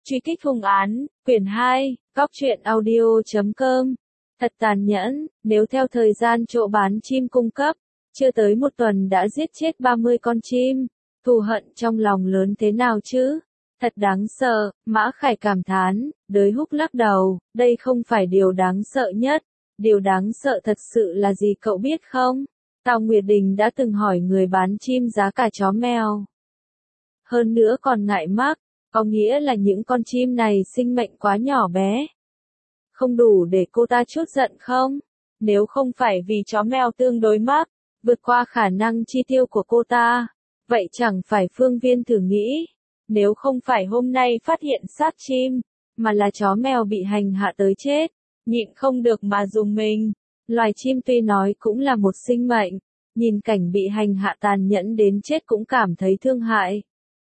Truy kích hung án, quyển 2, góc truyện audio.com. Thật tàn nhẫn, nếu theo thời gian chỗ bán chim cung cấp, chưa tới một tuần đã giết chết 30 con chim, thù hận trong lòng lớn thế nào chứ? Thật đáng sợ, Mã Khải cảm thán, Đới Húc lắc đầu, đây không phải điều đáng sợ nhất, điều đáng sợ thật sự là gì cậu biết không? Tào Nguyệt Đình đã từng hỏi người bán chim giá cả chó mèo. Hơn nữa còn ngại mắc, có nghĩa là những con chim này sinh mệnh quá nhỏ bé. Không đủ để cô ta trút giận không? Nếu không phải vì chó mèo tương đối mắc, vượt qua khả năng chi tiêu của cô ta, vậy chẳng phải Phương Viên thử nghĩ, nếu không phải hôm nay phát hiện xác chim, mà là chó mèo bị hành hạ tới chết, nhịn không được mà dùng mình. Loài chim tuy nói cũng là một sinh mệnh, nhìn cảnh bị hành hạ tàn nhẫn đến chết cũng cảm thấy thương hại.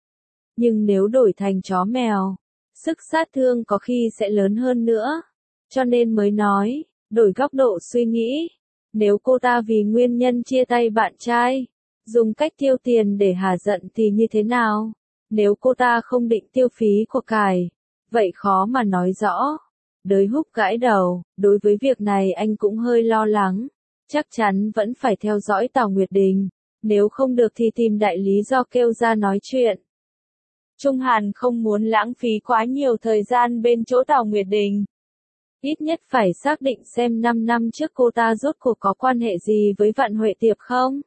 Nhưng nếu đổi thành chó mèo, sức sát thương có khi sẽ lớn hơn nữa. Cho nên mới nói, đổi góc độ suy nghĩ, nếu cô ta vì nguyên nhân chia tay bạn trai, dùng cách tiêu tiền để hả giận thì như thế nào? Nếu cô ta không định tiêu phí của cải, vậy khó mà nói rõ. Đới Húc gãi đầu, đối với việc này anh cũng hơi lo lắng, chắc chắn vẫn phải theo dõi Tào Nguyệt Đình, nếu không được thì tìm đại lý do kêu ra nói chuyện. Trung Hàn không muốn lãng phí quá nhiều thời gian bên chỗ Tào Nguyệt Đình. Ít nhất phải xác định xem 5 năm trước cô ta rốt cuộc có quan hệ gì với Vạn Huệ Tiệp không.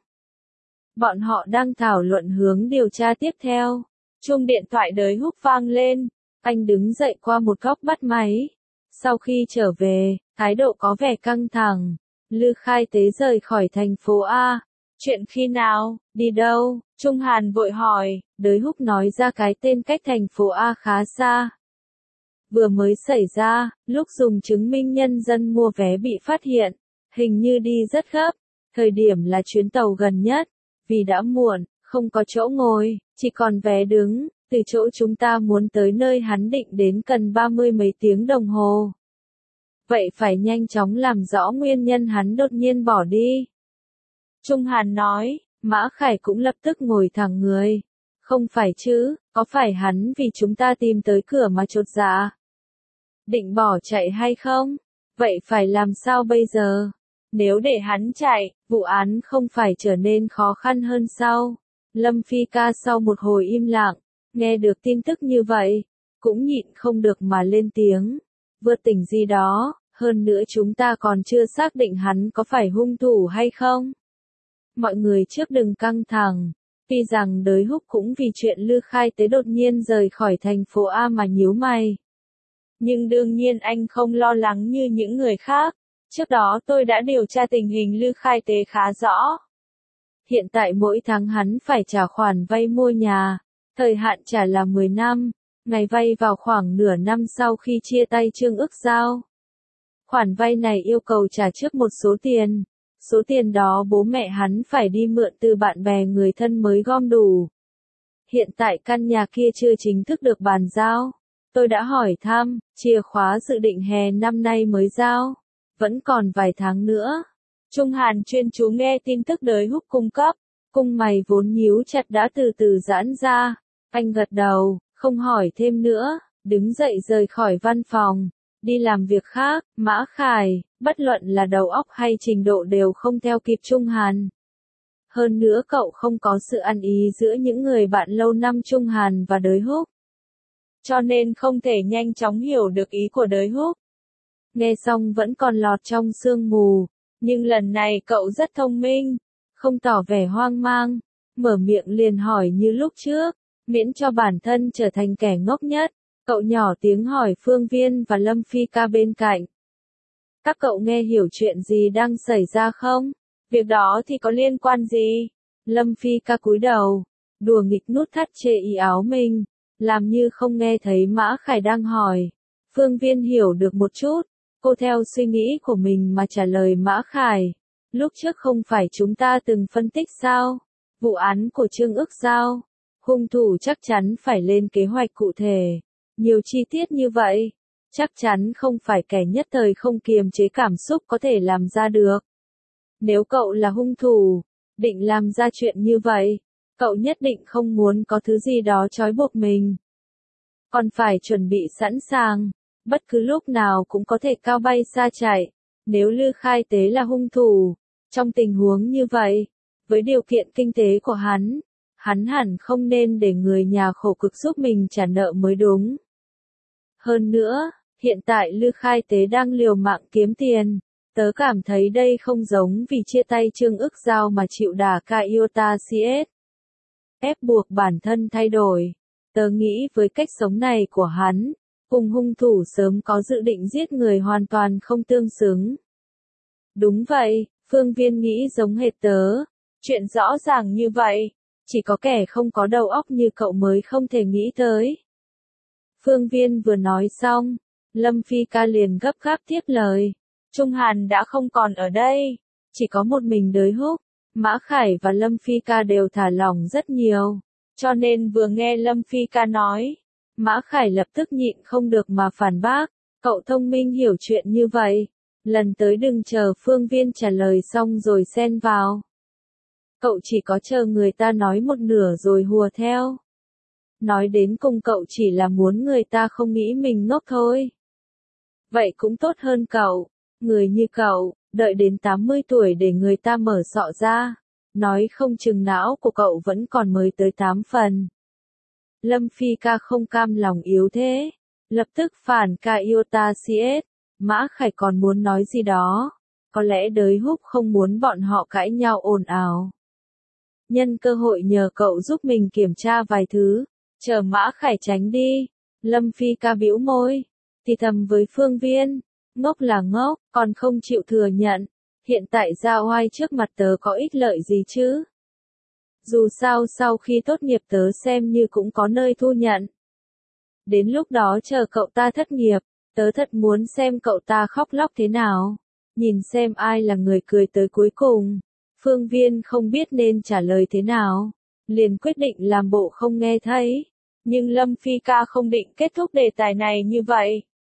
Bọn họ đang thảo luận hướng điều tra tiếp theo. Chuông điện thoại Đới Húc vang lên, anh đứng dậy qua một góc bắt máy. Sau khi trở về, thái độ có vẻ căng thẳng. Lư Khai Tế rời khỏi thành phố A. Chuyện khi nào, đi đâu? Trung Hàn vội hỏi, Đới Húc nói ra cái tên cách thành phố A khá xa. Vừa mới xảy ra, lúc dùng chứng minh nhân dân mua vé bị phát hiện, hình như đi rất gấp, thời điểm là chuyến tàu gần nhất, vì đã muộn, không có chỗ ngồi, chỉ còn vé đứng, từ chỗ chúng ta muốn tới nơi hắn định đến cần 30 mấy tiếng đồng hồ. Vậy phải nhanh chóng làm rõ nguyên nhân hắn đột nhiên bỏ đi. Trung Hàn nói, Mã Khải cũng lập tức ngồi thẳng người. Không phải chứ, có phải hắn vì chúng ta tìm tới cửa mà chột dạ? Định bỏ chạy hay không? Vậy phải làm sao bây giờ? Nếu để hắn chạy, vụ án không phải trở nên khó khăn hơn sao? Lâm Phi Ca sau một hồi im lặng, nghe được tin tức như vậy, cũng nhịn không được mà lên tiếng. Vượt tỉnh gì đó, hơn nữa chúng ta còn chưa xác định hắn có phải hung thủ hay không? Mọi người trước đừng căng thẳng. Tuy rằng Đới Húc cũng vì chuyện Lư Khai Tế đột nhiên rời khỏi thành phố A mà nhíu mày. Nhưng đương nhiên anh không lo lắng như những người khác. Trước đó tôi đã điều tra tình hình Lư Khai Tế khá rõ. Hiện tại mỗi tháng hắn phải trả khoản vay mua nhà. Thời hạn trả là 10 năm. Ngày vay vào khoảng nửa năm sau khi chia tay Trương Ức Giao. Khoản vay này yêu cầu trả trước một số tiền. Số tiền đó bố mẹ hắn phải đi mượn từ bạn bè người thân mới gom đủ. Hiện tại căn nhà kia chưa chính thức được bàn giao. Tôi đã hỏi thăm, chìa khóa dự định hè năm nay mới giao. Vẫn còn vài tháng nữa. Trung Hàn chuyên chú nghe tin tức Đới Húc cung cấp. Cung mày vốn nhíu chặt đã từ từ giãn ra. Anh gật đầu, không hỏi thêm nữa, đứng dậy rời khỏi văn phòng. Đi làm việc khác, Mã Khải, bất luận là đầu óc hay trình độ đều không theo kịp Trung Hàn. Hơn nữa cậu không có sự ăn ý giữa những người bạn lâu năm Trung Hàn và Đới Húc. Cho nên không thể nhanh chóng hiểu được ý của Đới Húc. Nghe xong vẫn còn lọt trong sương mù, nhưng lần này cậu rất thông minh, không tỏ vẻ hoang mang, mở miệng liền hỏi như lúc trước, miễn cho bản thân trở thành kẻ ngốc nhất. Cậu nhỏ tiếng hỏi Phương Viên và Lâm Phi Ca bên cạnh. Các cậu nghe hiểu chuyện gì đang xảy ra không? Việc đó thì có liên quan gì? Lâm Phi Ca cúi đầu, đùa nghịch nút thắt chê y áo mình, làm như không nghe thấy Mã Khải đang hỏi. Phương Viên hiểu được một chút, cô theo suy nghĩ của mình mà trả lời Mã Khải. Lúc trước không phải chúng ta từng phân tích sao? Vụ án của Trương Ức Giao, hung thủ chắc chắn phải lên kế hoạch cụ thể. Nhiều chi tiết như vậy, chắc chắn không phải kẻ nhất thời không kiềm chế cảm xúc có thể làm ra được. Nếu cậu là hung thủ, định làm ra chuyện như vậy, cậu nhất định không muốn có thứ gì đó trói buộc mình. còn phải chuẩn bị sẵn sàng, bất cứ lúc nào cũng có thể cao bay xa chạy. Nếu Lư Khai Tế là hung thủ, trong tình huống như vậy, với điều kiện kinh tế của hắn hẳn không nên để người nhà khổ cực giúp mình trả nợ mới đúng. Hơn nữa, hiện tại Lư Khai Tế đang liều mạng kiếm tiền, tớ cảm thấy đây không giống vì chia tay Trương Ức Giao mà chịu đả Kaiota CS. Ép buộc bản thân thay đổi. Tớ nghĩ với cách sống này của hắn, cùng hung thủ sớm có dự định giết người hoàn toàn không tương xứng. Đúng vậy, Phương Viên nghĩ giống hệt tớ. Chuyện rõ ràng như vậy, chỉ có kẻ không có đầu óc như cậu mới không thể nghĩ tới. Phương Viên vừa nói xong, Lâm Phi Ca liền gấp gáp tiếp lời. Trung Hàn đã không còn ở đây, chỉ có một mình Đới Húc. Mã Khải và Lâm Phi Ca đều thả lỏng rất nhiều, cho nên vừa nghe Lâm Phi Ca nói, Mã Khải lập tức nhịn không được mà phản bác, cậu thông minh hiểu chuyện như vậy, lần tới đừng chờ Phương Viên trả lời xong rồi xen vào. Cậu chỉ có chờ người ta nói một nửa rồi hùa theo. Nói đến cùng cậu chỉ là muốn người ta không nghĩ mình ngốc thôi. Vậy cũng tốt hơn cậu, người như cậu, đợi đến 80 tuổi để người ta mở sọ ra, nói không chừng não của cậu vẫn còn mới tới 8 phần. Lâm Phi Ca không cam lòng yếu thế, lập tức phản Kaiota CS, Mã Khải còn muốn nói gì đó, có lẽ Đới Húc không muốn bọn họ cãi nhau ồn ào. Nhân cơ hội nhờ cậu giúp mình kiểm tra vài thứ, chờ Mã Khải tránh đi, Lâm Phi Ca bĩu môi, thì thầm với Phương Viên, ngốc là ngốc, còn không chịu thừa nhận, hiện tại ra oai trước mặt tớ có ích lợi gì chứ? Dù sao sau khi tốt nghiệp tớ xem như cũng có nơi thu nhận. Đến lúc đó chờ cậu ta thất nghiệp, tớ thật muốn xem cậu ta khóc lóc thế nào, nhìn xem ai là người cười tới cuối cùng. Phương Viên không biết nên trả lời thế nào, liền quyết định làm bộ không nghe thấy, nhưng Lâm Phi Ca không định kết thúc đề tài này như vậy.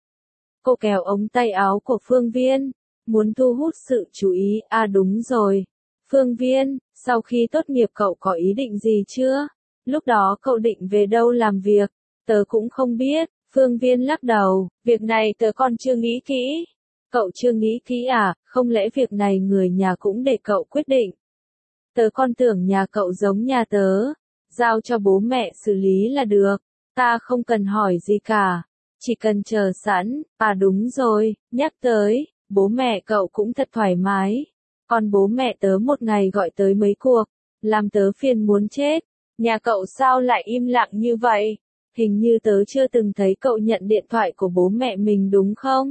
Cô kéo ống tay áo của Phương Viên, muốn thu hút sự chú ý. À đúng rồi, Phương Viên, sau khi tốt nghiệp cậu có ý định gì chưa? Lúc đó cậu định về đâu làm việc? Tớ cũng không biết. Phương Viên lắc đầu, việc này tớ còn chưa nghĩ kỹ. Cậu chưa nghĩ kỹ à, không lẽ việc này người nhà cũng để cậu quyết định? Tớ còn tưởng nhà cậu giống nhà tớ, giao cho bố mẹ xử lý là được, ta không cần hỏi gì cả, chỉ cần chờ sẵn. À đúng rồi, nhắc tới, bố mẹ cậu cũng thật thoải mái, còn bố mẹ tớ một ngày gọi tới mấy cuộc, làm tớ phiền muốn chết. Nhà cậu sao lại im lặng như vậy? Hình như tớ chưa từng thấy cậu nhận điện thoại của bố mẹ mình đúng không?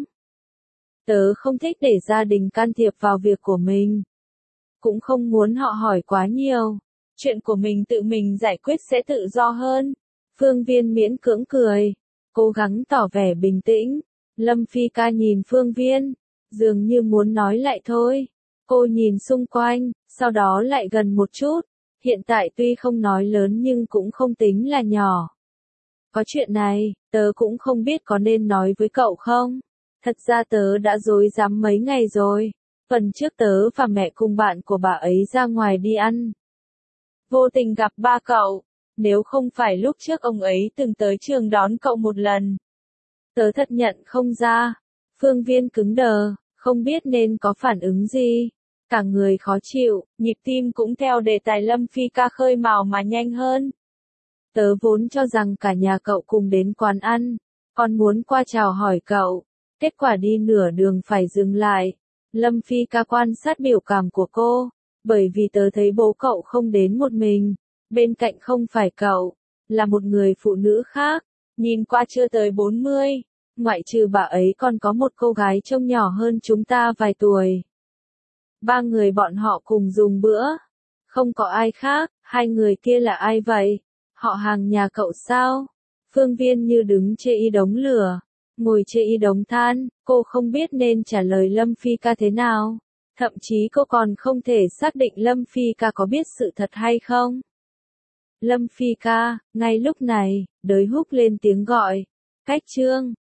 Tớ không thích để gia đình can thiệp vào việc của mình. Cũng không muốn họ hỏi quá nhiều. Chuyện của mình tự mình giải quyết sẽ tự do hơn. Phương Viên miễn cưỡng cười, cố gắng tỏ vẻ bình tĩnh. Lâm Phi Ca nhìn Phương Viên, dường như muốn nói lại thôi. Cô nhìn xung quanh, sau đó lại gần một chút. Hiện tại tuy không nói lớn nhưng cũng không tính là nhỏ. Có chuyện này, tớ cũng không biết có nên nói với cậu không? Thật ra tớ đã rối rắm mấy ngày rồi. Phần trước tớ và mẹ cùng bạn của bà ấy ra ngoài đi ăn. Vô tình gặp ba cậu. Nếu không phải lúc trước ông ấy từng tới trường đón cậu một lần. Tớ thật nhận không ra. Phương Viên cứng đờ, không biết nên có phản ứng gì. Cả người khó chịu, nhịp tim cũng theo đề tài Lâm Phi Ca khơi mào mà nhanh hơn. Tớ vốn cho rằng cả nhà cậu cùng đến quán ăn, còn muốn qua chào hỏi cậu. Kết quả đi nửa đường phải dừng lại. Lâm Phi Ca quan sát biểu cảm của cô, bởi vì tớ thấy bố cậu không đến một mình, bên cạnh không phải cậu, là một người phụ nữ khác, nhìn qua chưa tới 40, ngoại trừ bà ấy còn có một cô gái trông nhỏ hơn chúng ta vài tuổi. Ba người bọn họ cùng dùng bữa, không có ai khác. Hai người kia là ai vậy? Họ hàng nhà cậu sao? Phương Viên như đứng chê y đống lửa, ngồi chê y đống than, cô không biết nên trả lời Lâm Phi Ca thế nào. Thậm chí cô còn không thể xác định Lâm Phi Ca có biết sự thật hay không. Lâm Phi Ca, ngay lúc này, Đới Húc lên tiếng gọi. Cách Trương.